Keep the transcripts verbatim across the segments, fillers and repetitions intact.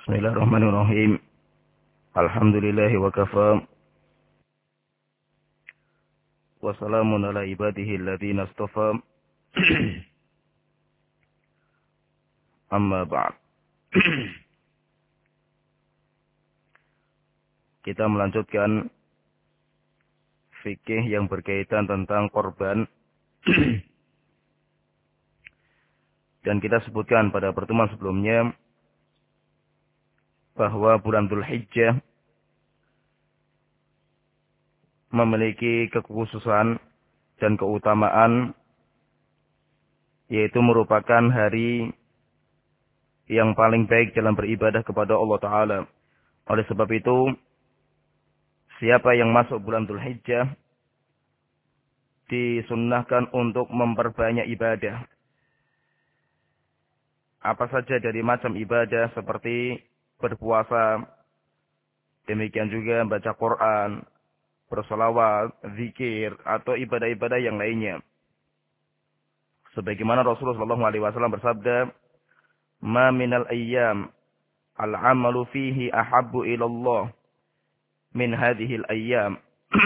Bismillahirrahmanirrahim. Alhamdulillahi wa kafa. Wa salamun ala ibadihi alladhina astafa. Amma ba'd. Kita melanjutkan fikih yang berkaitan tentang korban. Dan kita sebutkan pada pertemuan sebelumnya bahwa bulan Dzulhijjah memiliki kekhususan dan keutamaan, yaitu merupakan hari yang paling baik dalam beribadah kepada Allah Ta'ala. Oleh sebab itu, siapa yang masuk bulan Dzulhijjah disunnahkan untuk memperbanyak ibadah. Apa saja dari macam ibadah seperti berpuasa, demikian juga baca Quran, bersolawat, zikir, atau ibadah-ibadah yang lainnya. Sebagaimana Rasulullah shallallahu alaihi wasallam bersabda, "Ma minal ayyam al-amalu fihi ahabbu ilallah min hadhil ayyam."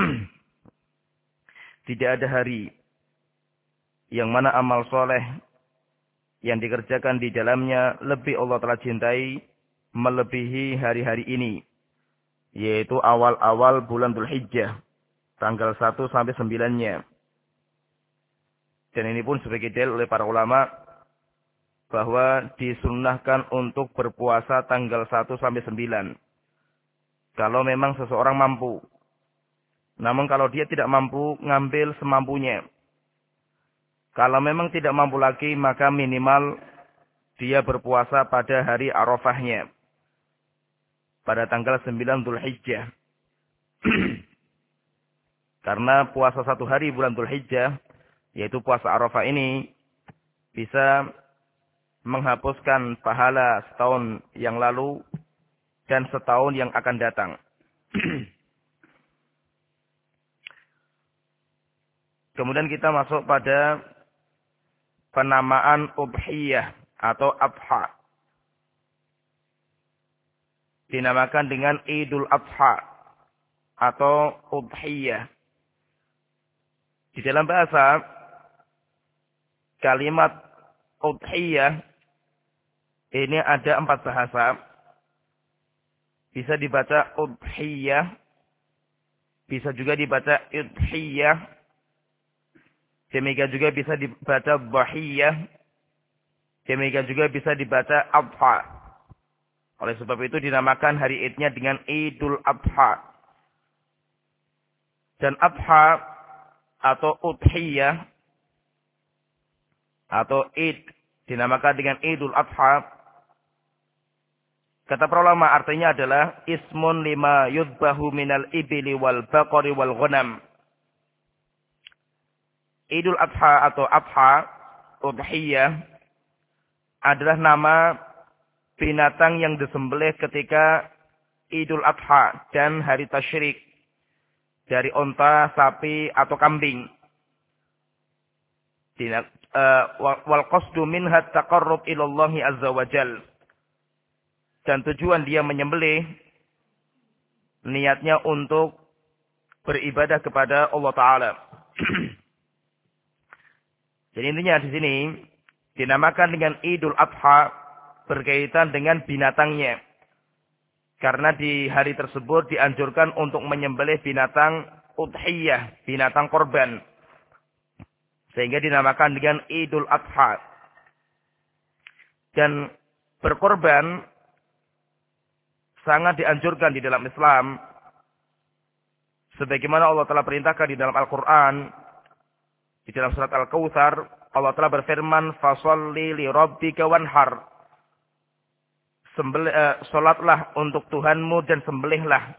Tidak ada hari yang mana amal soleh yang dikerjakan di dalamnya lebih Allah telah cintai melebihi hari-hari ini, yaitu awal-awal bulan Dzulhijjah, tanggal satu sampai sembilan-nya. Dan ini pun sebagai dalil oleh para ulama bahwa disunnahkan untuk berpuasa tanggal satu sampai sembilan. Kalau memang seseorang mampu. Namun kalau dia tidak mampu, ngambil semampunya. Kalau memang tidak mampu lagi, maka minimal dia berpuasa pada hari Arafahnya, pada tanggal sembilan Dzulhijjah. Karena puasa satu hari bulan Dzulhijjah, yaitu puasa Arafah ini, bisa menghapuskan pahala setahun yang lalu dan setahun yang akan datang. Kemudian kita masuk pada penamaan udhiyah atau adha. Dinamakan dengan Idul Adha atau udhiyah. Di dalam bahasa, kalimat udhiyah ini ada empat bahasa. Bisa dibaca udhiyah, bisa juga dibaca idhiyah, demikian juga bisa dibaca dhahiyah, demikian juga bisa dibaca adha. Oleh sebab itu dinamakan hari idnya dengan Idul Adha. Dan adha atau udhiyah atau id dinamakan dengan Idul Adha. Kata para ulama artinya adalah ismun lima yudbahu minal ibili wal baqari wal ghanam. Idul Adha atau adha, udhiyah, adalah nama binatang yang disembelih ketika Idul Adha dan hari tasyrik, dari onta, sapi, atau kambing. Wal qasdu minha taqarrub ilallahi azza wa jal. Dan tujuan dia menyembelih, niatnya untuk beribadah kepada Allah Ta'ala. Jadi intinya di sini dinamakan dengan Idul Adha berkaitan dengan binatangnya. Karena di hari tersebut dianjurkan untuk menyembelih binatang udhiyah, binatang korban. Sehingga dinamakan dengan Idul Adha. Dan berkorban sangat dianjurkan di dalam Islam. Sebagaimana Allah telah perintahkan di dalam Al-Quran, di dalam surat Al-Kautsar, Allah telah berfirman, "Fasholli li rabbika wanhar." Sembelih, uh, solatlah untuk Tuhanmu dan sembelihlah.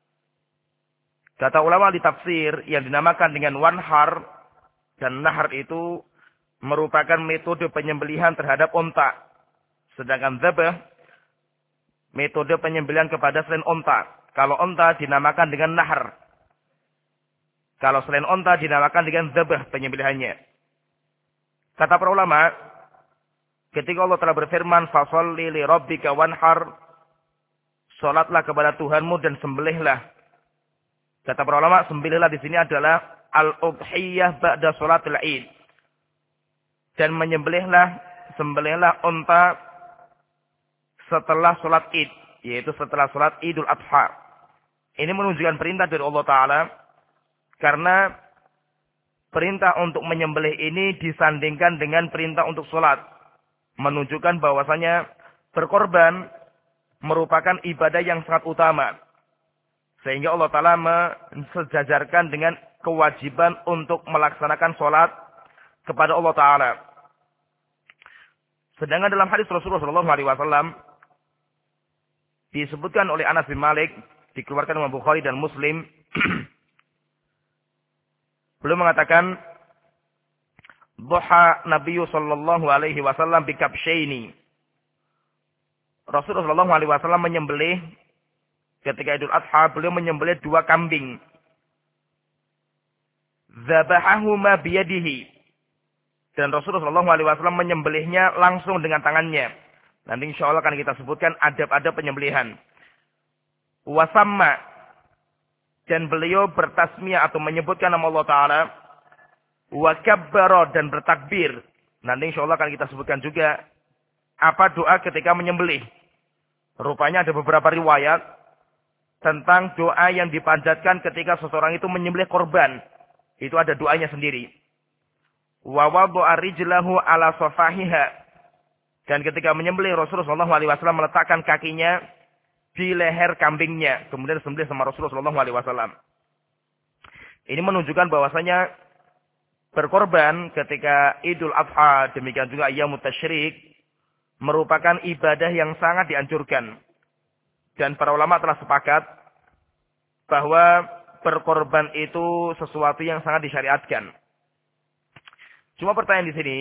Kata ulama di tafsir, yang dinamakan dengan wanhar dan nahar itu merupakan metode penyembelihan terhadap onta. Sedangkan dzabah, metode penyembelihan kepada selain onta. Kalau onta dinamakan dengan nahar. Kalau selain onta dinamakan dengan dzabah penyembelihannya. Kata para ulama, ketika Allah telah berfirman, "Fasholli li rabbika wanhar," Salatlah kepada Tuhanmu dan sembelihlah. Kata para ulama, sembelihlah di sini adalah al-udhiyah ba'da salatil Id. Dan menyembelihlah, sembelihlah unta setelah salat Id, yaitu setelah salat Idul Adha. Ini menunjukkan perintah dari Allah Ta'ala, karena perintah untuk menyembelih ini disandingkan dengan perintah untuk salat, menunjukkan bahwasanya berkorban merupakan ibadah yang sangat utama. Sehingga Allah Ta'ala mensejajarkan dengan kewajiban untuk melaksanakan salat kepada Allah Ta'ala. Sedangkan dalam hadis Rasulullah shallallahu alaihi wasallam disebutkan oleh Anas bin Malik, dikeluarkan oleh Bukhari dan Muslim, beliau mengatakan, "Duha Nabi sallallahu alaihi wasallam bi kabshaini." Rasulullah shallallahu alaihi wasallam menyembelih ketika Idul Adha, beliau menyembelih dua kambing. Dzabahahuma biyadihi. Dan Rasulullah shallallahu alaihi wasallam menyembelihnya langsung dengan tangannya. Nanti insya Allah akan kita sebutkan adab-adab penyembelihan. Wasamma. Dan beliau bertasmiyah atau menyebutkan nama Allah Ta'ala. Wakabbara dan bertakbir. Nanti insya Allah akan kita sebutkan juga apa doa ketika menyembelih. Rupanya ada beberapa riwayat tentang doa yang dipanjatkan ketika seseorang itu menyembelih korban. Itu ada doanya sendiri. Wa wada'a rijlahu ala safahiha. Dan ketika menyembelih, Rasulullah shallallahu alaihi wasallam meletakkan kakinya di leher kambingnya, kemudian disembelih sama Rasulullah shallallahu alaihi wasallam. Ini menunjukkan bahwasanya berkorban ketika Idul Adha, demikian juga Ayyamut Tasyrik, merupakan ibadah yang sangat dianjurkan. Dan para ulama telah sepakat bahwa berkorban itu sesuatu yang sangat disyariatkan. Cuma pertanyaan di sini,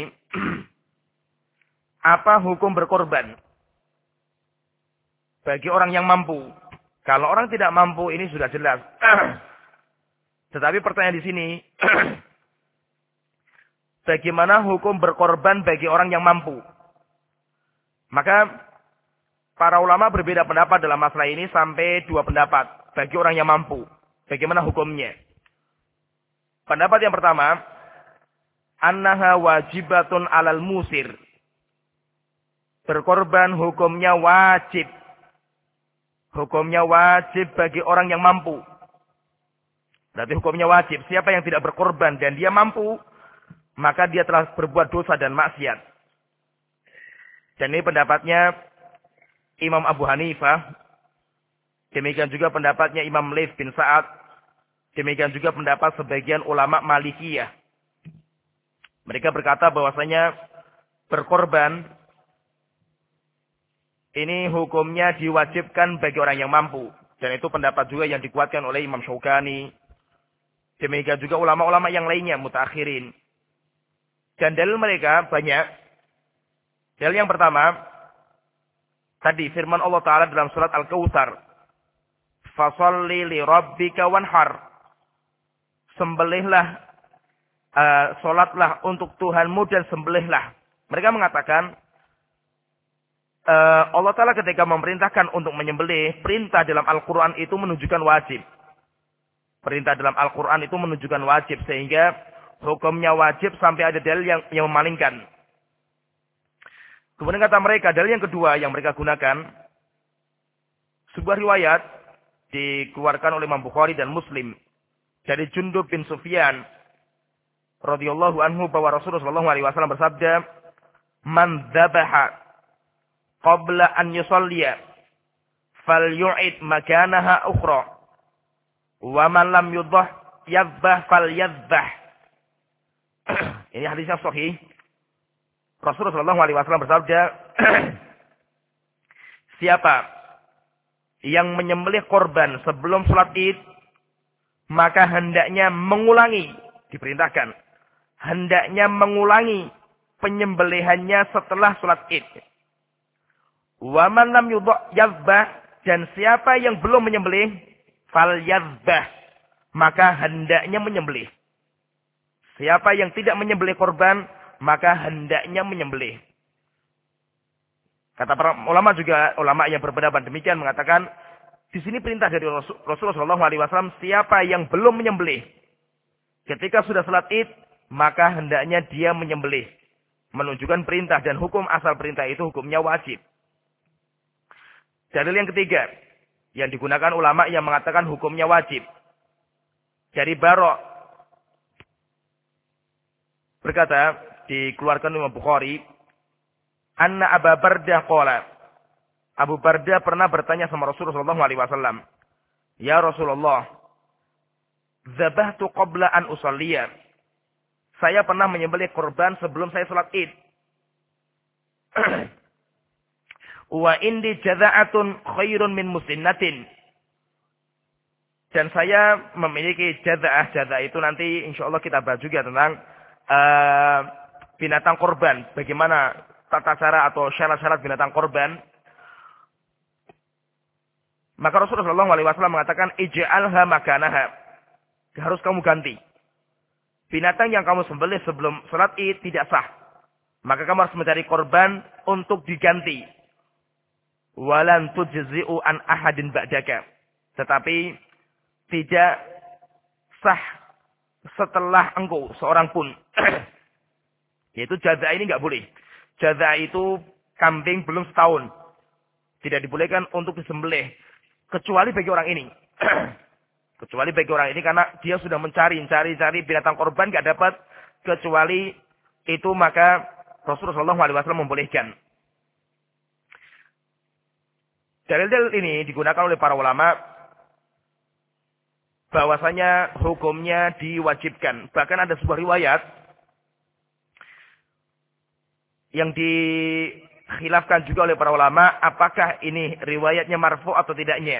apa hukum berkorban bagi orang yang mampu? Kalau orang tidak mampu ini sudah jelas. Tetapi pertanyaan di sini, bagaimana hukum berkorban bagi orang yang mampu? Maka para ulama berbeda pendapat dalam masalah ini sampai dua pendapat bagi orang yang mampu. Bagaimana hukumnya? Pendapat yang pertama, annaha wajibatun alal musir. Berkorban hukumnya wajib. Hukumnya wajib bagi orang yang mampu. Berarti hukumnya wajib. Siapa yang tidak berkorban dan dia mampu, maka dia telah berbuat dosa dan maksiat. Dan ini pendapatnya Imam Abu Hanifah. Demikian juga pendapatnya Imam Laits bin Sa'ad. Demikian juga pendapat sebagian ulama Malikiyah. Mereka berkata bahwasanya berkorban ini hukumnya diwajibkan bagi orang yang mampu. Dan itu pendapat juga yang dikuatkan oleh Imam Syaukani. Demikian juga ulama-ulama yang lainnya, mutakhirin. Dan dalil mereka banyak. Dalil yang pertama, tadi firman Allah Ta'ala dalam surat Al-Kautsar. Fasalli li rabbika wanhar. Sembelihlah, uh, solatlah untuk Tuhanmu dan sembelihlah. Mereka mengatakan, uh, Allah Ta'ala ketika memerintahkan untuk menyembelih, perintah dalam Al-Quran itu menunjukkan wajib. Perintah dalam Al-Quran itu menunjukkan wajib. Sehingga hukumnya wajib sampai ada dalil yang, yang memalingkan. Kemudian kata mereka, dalil yang kedua yang mereka gunakan, sebuah riwayat dikeluarkan oleh Imam Bukhari dan Muslim dari Jundub bin Sufyan radhiyallahu anhu bahwa Rasulullah shallallahu alaihi wasallam bersabda, "Man dzabaha qabla an yusalliya falyu'id makanaha ukhra wa man lam yudhah yadhbah falyadhbah." Ini hadisnya sahih. Rasulullah shallallahu alaihi wasallam bersabda, siapa yang menyembelih korban sebelum sholat Id, maka hendaknya mengulangi, diperintahkan, hendaknya mengulangi penyembelihannya setelah sholat Id. Wa man lam yadhbah, dan siapa yang belum menyembelih, fal yadhbah, maka hendaknya menyembelih. Siapa yang tidak menyembelih korban, maka hendaknya menyembelih. Kata para ulama juga, ulama yang berpendapat demikian mengatakan, Di sini perintah dari Rasulullah shallallahu alaihi wasallam, siapa yang belum menyembelih ketika sudah salat Id, maka hendaknya dia menyembelih. Menunjukkan perintah, dan hukum asal perintah itu hukumnya wajib. Dalil yang ketiga yang digunakan ulama yang mengatakan hukumnya wajib. Dari Barok berkata, dikeluarkan Imam Bukhari, anna Abu Bardah qala, Abu Bardah pernah bertanya sama Rasulullah shallallahu alaihi wasallam, ya Rasulullah, dzabahtu qabla an usalliya. Saya pernah menyembelih kurban sebelum saya salat Id. Wa indi jaza'atun khairun min musinnatin. Dan saya memiliki jaza'ah. Jaza'ah itu nanti insyaallah kita bahas juga tentang uh, binatang kurban. Bagaimana tata cara atau syarat-syarat binatang kurban. Maka Rasulullah shallallahu alaihi wasallam mengatakan, ij'alha makanaha. Harus kamu ganti. Binatang yang kamu sembelih sebelum salat Id tidak sah. Maka kamu harus mencari korban untuk diganti. Walan tujzi'u an ahadin ba'daka. Tetapi tidak sah setelah engkau seorang pun. Yaitu jazaa ini enggak boleh. Jazaa itu kambing belum setahun. Tidak dibolehkan untuk disembelih. Kecuali bagi orang ini. Kecuali bagi orang ini karena dia sudah mencari, cari-cari binatang korban gak dapat. Kecuali itu maka Rasulullah shallallahu alaihi wasallam membolehkan. Dalil-dalil ini digunakan oleh para ulama bahwasanya hukumnya diwajibkan. Bahkan ada sebuah riwayat yang dikhilafkan juga oleh para ulama, apakah ini riwayatnya marfu atau tidaknya.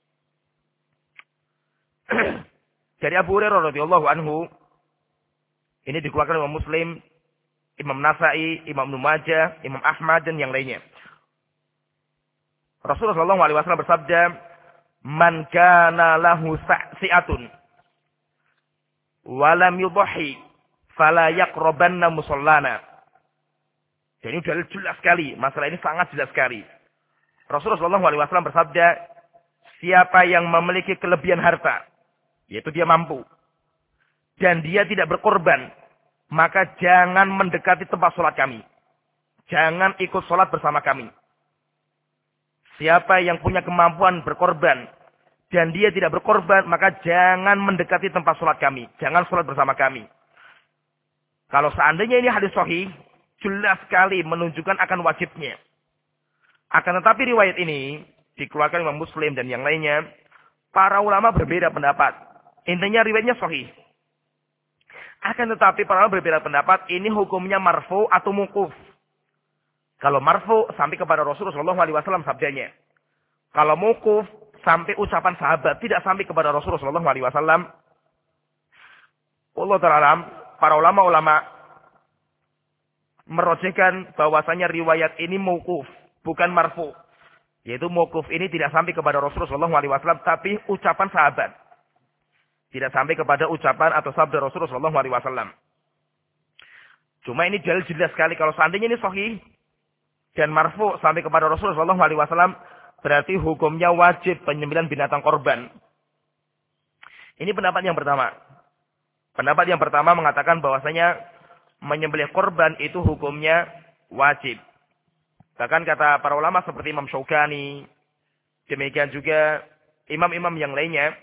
Dari Abu Hurairah radhiyallahu anhu, ini dikeluarkan oleh Imam Muslim, Imam Nasai, Imam Ibnu Majah, Imam Ahmad dan yang lainnya. Rasulullah shallallahu alaihi wasallam bersabda, "Man kana lahu sa'si'atun wa lam yudhi fala yaqrabanna musallana." Jadi ini dalil jelas sekali, masalah ini sangat jelas sekali. Rasulullah shallallahu alaihi wasallam bersabda, siapa yang memiliki kelebihan harta, yaitu dia mampu, dan dia tidak berkorban, maka jangan mendekati tempat sholat kami. Jangan ikut sholat bersama kami. Siapa yang punya kemampuan berkorban, dan dia tidak berkorban, maka jangan mendekati tempat sholat kami. Jangan sholat bersama kami. Kalau seandainya ini hadis sahih, jelas sekali menunjukkan akan wajibnya. Akan tetapi riwayat ini dikeluarkan Imam Muslim dan yang lainnya, para ulama berbeda pendapat. Intinya riwayatnya sahih. Akan tetapi para ulama berbeda pendapat, ini hukumnya marfu atau mukuf. Kalau marfu sampai kepada Rasulullah shallallahu alaihi wasallam sabdanya. Kalau mukuf sampai ucapan sahabat, tidak sampai kepada Rasulullah shallallahu alaihi wasallam. Allah Ta'ala, para ulama-ulama merojihkan bahwasanya riwayat ini mukuf, bukan marfu. Yaitu mukuf ini tidak sampai kepada Rasulullah shallallahu alaihi wasallam, tapi ucapan sahabat. Tidak sampai kepada ucapan atau sabda Rasulullah shallallahu alaihi wasallam. Cuma ini jelas jelas sekali kalau seandainya ini sahih dan marfu sampai kepada Rasulullah shallallahu alaihi wasallam, berarti hukumnya wajib penyembelihan binatang korban. Ini pendapat yang pertama. Pendapat yang pertama mengatakan bahwasanya menyembelih korban itu hukumnya wajib. Bahkan kata para ulama seperti Imam Syaukani, demikian juga imam-imam yang lainnya,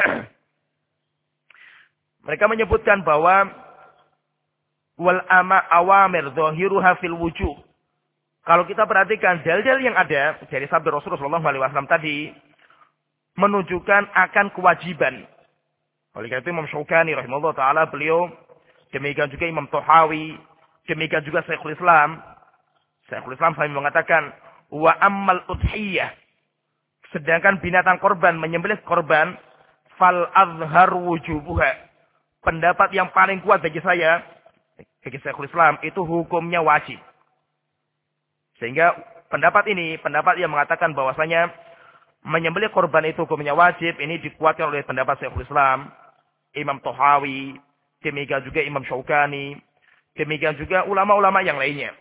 mereka menyebutkan bahwa wal ama awamir dhahiruha fil wujuh. Kalau kita perhatikan dalil-dalil yang ada dari sabda Rasulullah shallallahu alaihi wasallam tadi menunjukkan akan kewajiban. Oleh karena itu Imam Syaukani rahimahullah taala, beliau, demikian juga Imam Tahawi, demikian juga Syekhul Islam. Syekhul Islam sampai mengatakan wa ammal udhiyah. Sedangkan binatang korban, menyembelih korban, fal azhar wujubuha. Pendapat yang paling kuat bagi saya, bagi Syekhul Islam, itu hukumnya wajib. Sehingga pendapat ini, pendapat yang mengatakan bahwasanya menyembelih korban itu hukumnya wajib, ini dikuatkan oleh pendapat Syekhul Islam, Imam Tahawi, demikian juga Imam Syaukani, demikian juga ulama-ulama yang lainnya.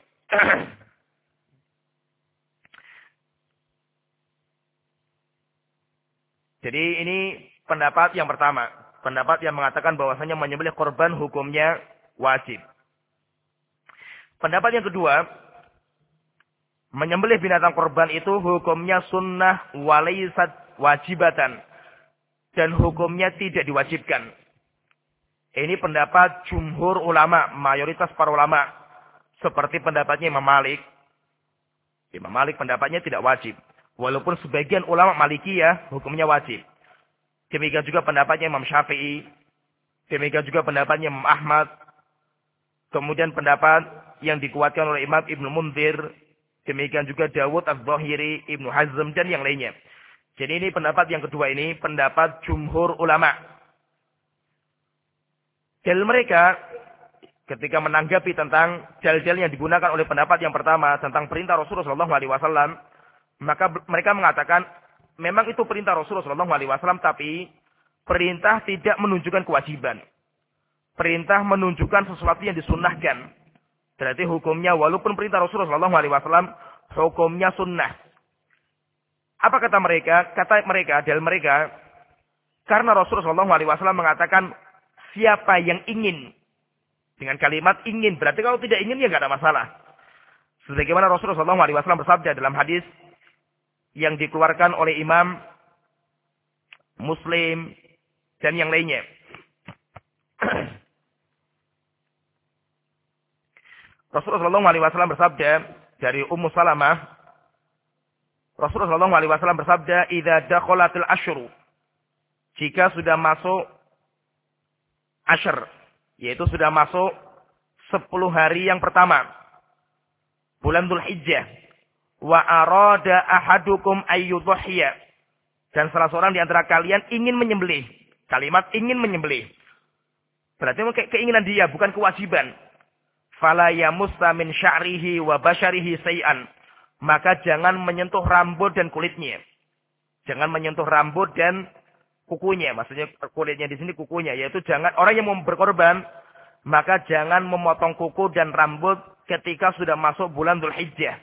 Jadi ini pendapat yang pertama. Pendapat yang mengatakan bahwasanya menyembelih korban hukumnya wajib. Pendapat yang kedua, menyembelih binatang korban itu hukumnya sunnah walaysat wajibatan. Dan hukumnya tidak diwajibkan. Ini pendapat jumhur ulama, mayoritas para ulama. Seperti pendapatnya Imam Malik. Imam Malik pendapatnya tidak wajib. Walaupun sebagian ulama Malikiyah hukumnya wajib. Demikian juga pendapatnya Imam Syafi'i. Demikian juga pendapatnya Imam Ahmad. Kemudian pendapat yang dikuatkan oleh Imam Ibnu Munzir. Demikian juga Dawud Az-Zahiri, Ibnu Hazm, dan yang lainnya. Jadi ini pendapat yang kedua ini, pendapat jumhur ulama. Dalil mereka, ketika menanggapi tentang dalil-dalil yang digunakan oleh pendapat yang pertama, tentang perintah Rasulullah shallallahu alaihi wasallam, maka mereka mengatakan, memang itu perintah Rasulullah shallallahu alaihi wasallam, tapi perintah tidak menunjukkan kewajiban. Perintah menunjukkan sesuatu yang disunnahkan. Berarti hukumnya, walaupun perintah Rasulullah shallallahu alaihi wasallam, hukumnya sunnah. Apa kata mereka? Kata mereka, dalil mereka, karena Rasulullah shallallahu alaihi wasallam mengatakan, siapa yang ingin, dengan kalimat ingin, berarti kalau tidak ingin ya nggak ada masalah. Sebagaimana Rasulullah shallallahu alaihi wasallam bersabda dalam hadis yang dikeluarkan oleh Imam Muslim dan yang lainnya. Rasulullah shallallahu alaihi wasallam bersabda dari Ummu Salamah, Rasulullah shallallahu alaihi wasallam bersabda, "Idza dakhalatil asyru." Jika sudah masuk asyr, yaitu sudah masuk sepuluh hari yang pertama, bulan Dzulhijjah, wa arada ahadukum ayyudhiya, dan salah seorang di antara kalian ingin menyembelih. Kalimat ingin menyembelih. Berarti keinginan dia, bukan kewajiban. Fala yamussa min sya'rihi wa basyarihi say'an. Maka jangan menyentuh rambut dan kulitnya. Jangan menyentuh rambut dan kukunya. Maksudnya kulitnya di sini kukunya. Yaitu jangan, orang yang mau berkorban, maka jangan memotong kuku dan rambut ketika sudah masuk bulan Dzulhijjah.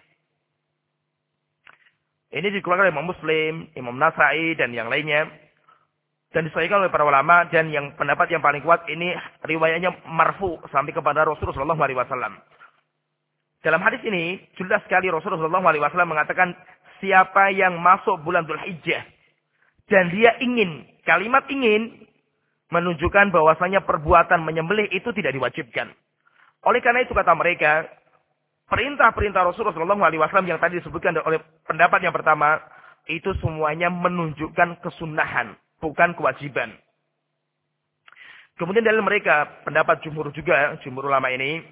Ini dikeluarkan oleh Imam Muslim, Imam Nasai, dan yang lainnya. Dan disahihkan oleh para ulama. Dan yang pendapat yang paling kuat ini riwayatnya marfu sampai kepada Rasulullah shallallahu alaihi wasallam. Dalam hadis ini, jelas sekali Rasulullah shallallahu alaihi wasallam mengatakan, siapa yang masuk bulan Dzulhijjah dan dia ingin, kalimat ingin, menunjukkan bahwasanya perbuatan menyembelih itu tidak diwajibkan. Oleh karena itu kata mereka, perintah-perintah Rasulullah shallallahu alaihi wasallam yang tadi disebutkan oleh pendapat yang pertama, itu semuanya menunjukkan kesunahan, bukan kewajiban. Kemudian dari mereka, pendapat jumhur juga, jumhur ulama ini,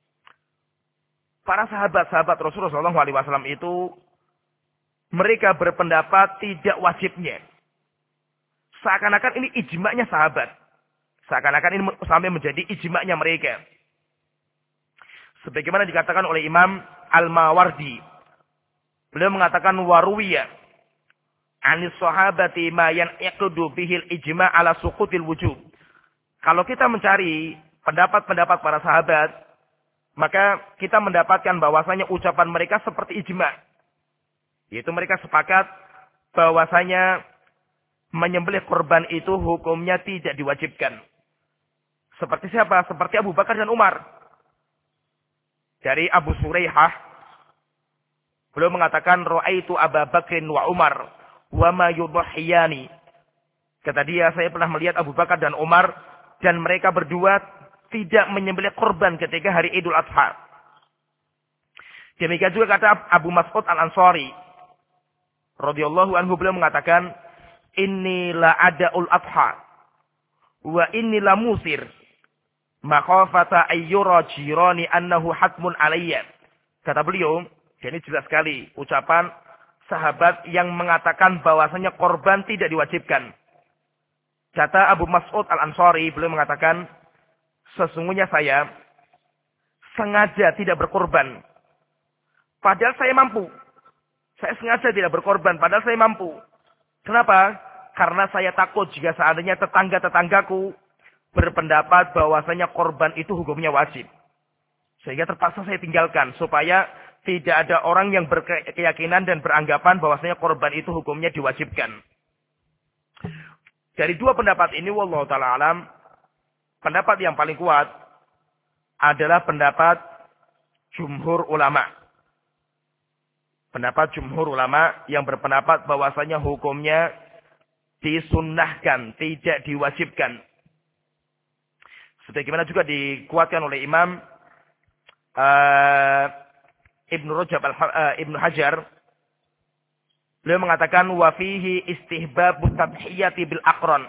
para sahabat-sahabat Rasulullah shallallahu alaihi wasallam itu, mereka berpendapat tidak wajibnya. Seakan-akan ini ijma'nya sahabat. Seakan-akan ini sampai menjadi ijma'nya mereka. Sebagaimana dikatakan oleh Imam Al-Mawardi. Beliau mengatakan waruwiya anis sahabati ma yan'iqdu bihil ijma' ala suqutil wujub. Kalau kita mencari pendapat-pendapat para sahabat, maka kita mendapatkan bahwasanya ucapan mereka seperti ijma'. Yaitu mereka sepakat bahwasanya menyembelih korban itu hukumnya tidak diwajibkan. Seperti siapa? Seperti Abu Bakar dan Umar. Dari Abu Suraihah, beliau mengatakan, Ra'aitu Abu Bakrin wa Umar wa ma yudhiyani. Kata dia, saya pernah melihat Abu Bakar dan Umar, dan mereka berdua tidak menyembelih korban ketika hari Idul Adha. Demikian juga kata Abu Mas'ud Al-Ansari radhiyallahu anhu, beliau mengatakan, inni la ada'ul adha wa inni la musir makhafata ayyura jirani annahu hatmun alayya. Kata beliau, ini jelas sekali ucapan sahabat yang mengatakan bahwasanya korban tidak diwajibkan. Kata Abu Mas'ud Al-Ansari, beliau mengatakan, sesungguhnya saya sengaja tidak berkorban. Padahal saya mampu. Saya sengaja tidak berkorban, padahal saya mampu. Kenapa? Karena saya takut jika seandainya tetangga-tetanggaku berpendapat bahwasanya korban itu hukumnya wajib. Sehingga terpaksa saya tinggalkan, supaya tidak ada orang yang berkeyakinan dan beranggapan bahwasanya korban itu hukumnya diwajibkan. Dari dua pendapat ini, wallahu ta'ala alam, pendapat yang paling kuat adalah pendapat jumhur ulama. Pendapat jumhur ulama yang berpendapat bahwasanya hukumnya disunnahkan, tidak diwajibkan. Sebagaimana juga dikuatkan oleh Imam uh, Ibnu Rajab uh, Ibnu Hajar. Beliau mengatakan wa fihi istihbabut tadhiyati bil aqran.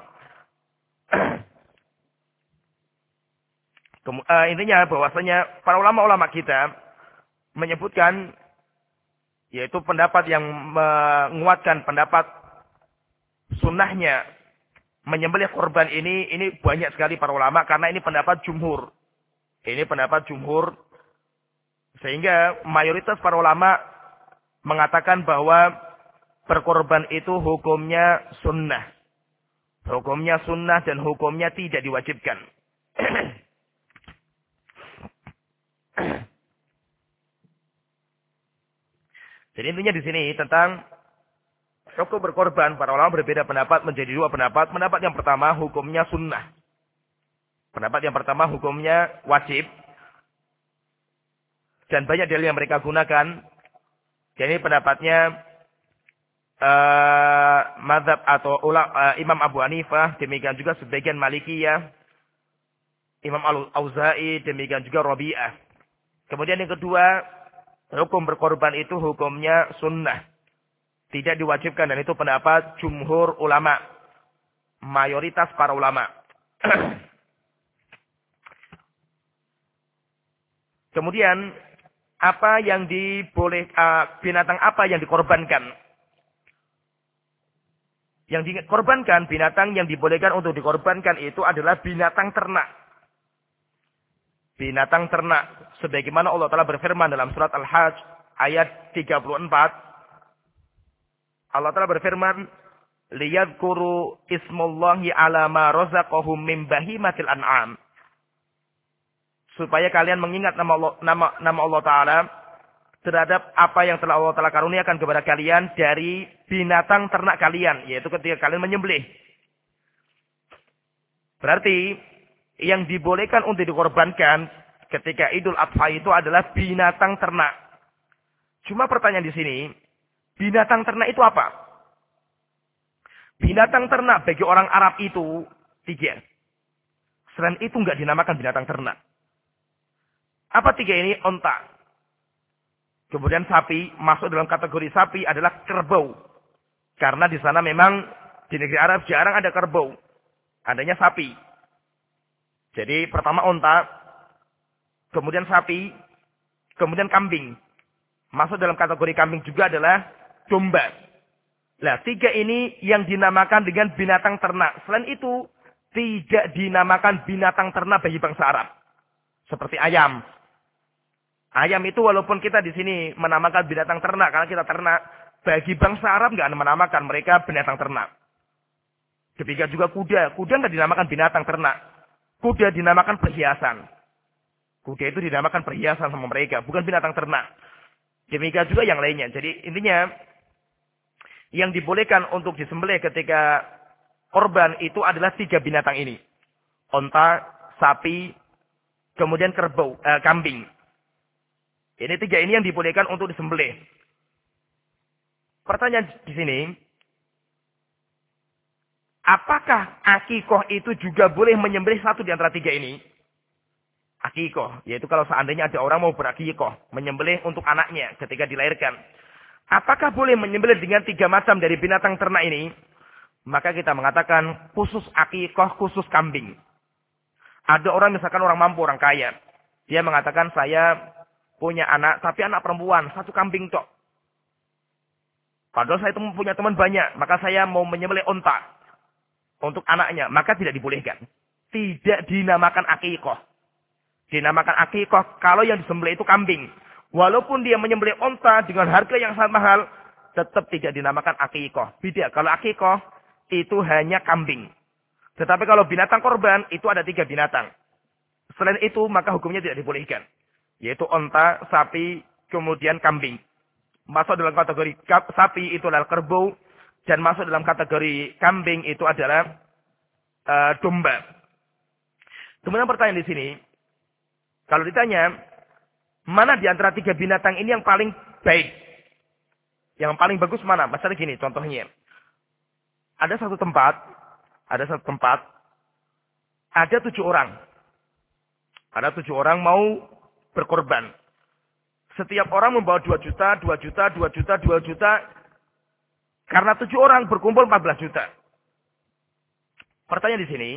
uh, intinya bahwasanya para ulama-ulama kita menyebutkan, yaitu pendapat yang menguatkan pendapat sunnahnya menyembelih korban ini, ini banyak sekali para ulama karena ini pendapat jumhur. Ini pendapat jumhur. Sehingga mayoritas para ulama mengatakan bahwa berkorban itu hukumnya sunnah. Hukumnya sunnah dan hukumnya tidak diwajibkan. Jadi intinya di sini tentang hukum berkorban, para ulama berbeda pendapat menjadi dua pendapat. Pendapat yang pertama hukumnya sunnah. Pendapat yang pertama hukumnya wajib. Dan banyak dalil yang mereka gunakan. Jadi pendapatnya uh, mazhab atau ulama uh, Imam Abu Hanifah, demikian juga sebagian Malikiyah, Imam Al-Auza'i, demikian juga Rabi'ah. Kemudian yang kedua, hukum berkorban itu hukumnya sunnah. Tidak diwajibkan, dan itu pendapat jumhur ulama. Mayoritas para ulama. Kemudian, apa yang diboleh, uh, binatang apa yang dikorbankan? Yang dikorbankan, binatang yang dibolehkan untuk dikorbankan itu adalah binatang ternak. Binatang ternak. Sebagaimana Allah Ta'ala berfirman dalam surat Al-Hajj ayat tiga puluh empat. Allah Ta'ala berfirman, liyadhkuru ismullahi ala ma razaqahum min bahimatil an'am. Supaya kalian mengingat nama Allah, nama, nama Allah Ta'ala terhadap apa yang telah Allah Ta'ala karuniakan kepada kalian dari binatang ternak kalian. Yaitu ketika kalian menyembelih. Berarti yang dibolehkan untuk dikorbankan ketika Idul Adha itu adalah binatang ternak. Cuma pertanyaan di sini, binatang ternak itu apa? Binatang ternak bagi orang Arab itu tiga. Selain itu nggak dinamakan binatang ternak. Apa tiga ini? Onta. Kemudian sapi, masuk dalam kategori sapi adalah kerbau. Karena di sana memang di negeri Arab jarang ada kerbau. Adanya sapi. Jadi pertama onta, kemudian sapi, kemudian kambing. Masuk dalam kategori kambing juga adalah domba. Nah, tiga ini yang dinamakan dengan binatang ternak. Selain itu, tidak dinamakan binatang ternak bagi bangsa Arab. Seperti ayam. Ayam itu walaupun kita di sini menamakan binatang ternak, karena kita ternak, bagi bangsa Arab nggak menamakan mereka binatang ternak. Demikian juga kuda. Kuda nggak dinamakan binatang ternak. Kuda dinamakan perhiasan. Kuda itu dinamakan perhiasan sama mereka, bukan binatang ternak. Demikian juga yang lainnya. Jadi intinya, yang dibolehkan untuk disembelih ketika korban itu adalah tiga binatang ini. Onta, sapi, kemudian kerbau, eh, kambing. Ini tiga ini yang dibolehkan untuk disembelih. Pertanyaan di sini, apakah akikoh itu juga boleh menyembelih satu di antara tiga ini? Akikoh, yaitu kalau seandainya ada orang mau berakikoh, menyembelih untuk anaknya ketika dilahirkan. Apakah boleh menyembelih dengan tiga macam dari binatang ternak ini? Maka kita mengatakan khusus akikoh, khusus kambing. Ada orang misalkan orang mampu, orang kaya. Dia mengatakan saya punya anak, tapi anak perempuan, satu kambing tok. Padahal saya punya teman banyak, maka saya mau menyembelih onta untuk anaknya, maka tidak dibolehkan. Tidak dinamakan akikoh. Dinamakan akikoh kalau yang disembelih itu kambing. Walaupun dia menyembelih onta dengan harga yang sangat mahal, tetap tidak dinamakan akikoh. Beda, kalau akikoh itu hanya kambing. Tetapi kalau binatang korban, itu ada tiga binatang. Selain itu, maka hukumnya tidak dibolehkan. Yaitu onta, sapi, kemudian kambing. Masuk dalam kategori sapi itu adalah kerbau. Dan masuk dalam kategori kambing itu adalah uh, domba. Kemudian pertanyaan di sini, kalau ditanya, mana di antara tiga binatang ini yang paling baik? Yang paling bagus mana? Misalnya gini, contohnya. Ada satu tempat, ada satu tempat, ada tujuh orang. Ada tujuh orang mau berkorban. Setiap orang membawa dua juta, dua juta, dua juta, dua juta. Karena tujuh orang berkumpul empat belas juta. Pertanyaan di sini,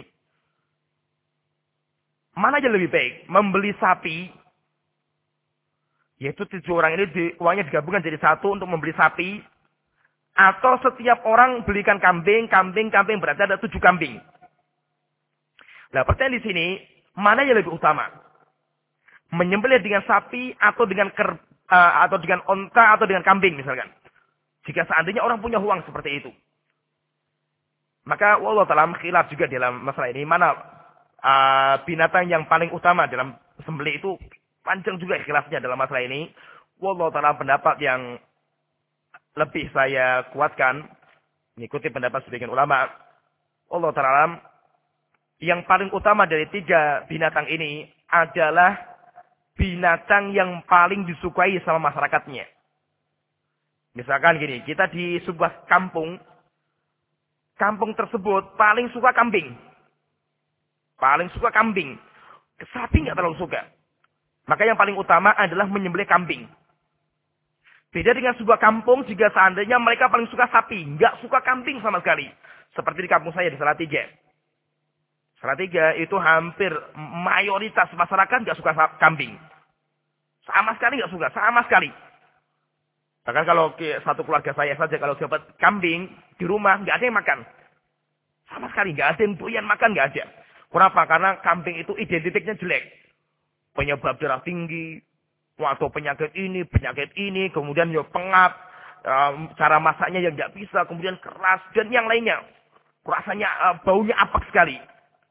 mana yang lebih baik? Membeli sapi, yaitu tujuh orang ini di, uangnya digabungkan jadi satu untuk membeli sapi, atau setiap orang belikan kambing, kambing, kambing, berarti ada tujuh kambing. Nah, pertanyaan di sini, mana yang lebih utama? Menyembelih dengan sapi atau dengan ker, uh, atau dengan onta atau dengan kambing misalkan. Jika seandainya orang punya uang seperti itu. Maka Allah Ta'ala khilaf juga dalam masalah ini. Mana uh, binatang yang paling utama dalam sembelih itu. Panjang juga khilafnya dalam masalah ini. Allah Ta'ala pendapat yang lebih saya kuatkan. Mengikuti pendapat sebagian ulama. Allah Ta'ala yang paling utama dari tiga binatang ini adalah binatang yang paling disukai sama masyarakatnya. Misalkan gini, kita di sebuah kampung, kampung tersebut paling suka kambing. Paling suka kambing. Sapi nggak terlalu suka. Maka yang paling utama adalah menyembelih kambing. Beda dengan sebuah kampung jika seandainya mereka paling suka sapi, nggak suka kambing sama sekali. Seperti di kampung saya di Salatiga. Salatiga itu hampir mayoritas masyarakat nggak suka kambing. Sama sekali nggak suka, sama sekali. Bahkan kalau satu keluarga saya saja kalau dapat kambing di rumah nggak ada yang makan, sama sekali nggak ada yang doyan makan, nggak ada. Kenapa? Karena kambing itu identitiknya jelek, penyebab darah tinggi, atau penyakit ini, penyakit ini, kemudian ya pengap, cara masaknya yang nggak bisa, kemudian keras dan yang lainnya, rasanya baunya apek sekali.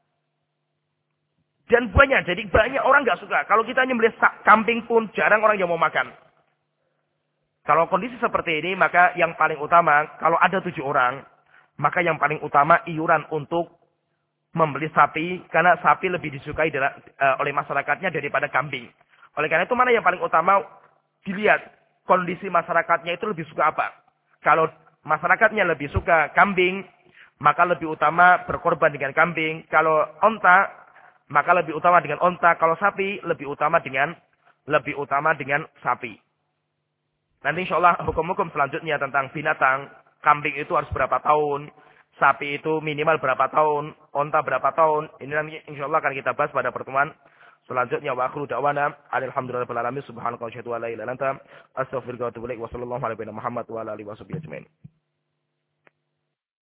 Dan banyak, jadi banyak orang nggak suka. Kalau kita nyembelih kambing pun jarang orang yang mau makan. Kalau kondisi seperti ini, maka yang paling utama, kalau ada tujuh orang, maka yang paling utama iuran untuk membeli sapi, karena sapi lebih disukai oleh masyarakatnya daripada kambing. Oleh karena itu, mana yang paling utama dilihat kondisi masyarakatnya itu lebih suka apa. Kalau masyarakatnya lebih suka kambing, maka lebih utama berkorban dengan kambing. Kalau onta, maka lebih utama dengan onta. Kalau sapi, lebih utama dengan lebih utama dengan sapi. Nanti insya Allah hukum-hukum selanjutnya tentang binatang, kambing itu harus berapa tahun, sapi itu minimal berapa tahun, onta berapa tahun. Ini nanti insya Allah akan kita bahas pada pertemuan selanjutnya. Wa akhiru da'wana alhamdulillahirabbil alamin subhanaka wa asyhadu an la ilaha illa anta astaghfiruka wa atubu ilaik wa sallallahu alaihi wa sallam Muhammad wa ala alihi wa sahbihi ajmain.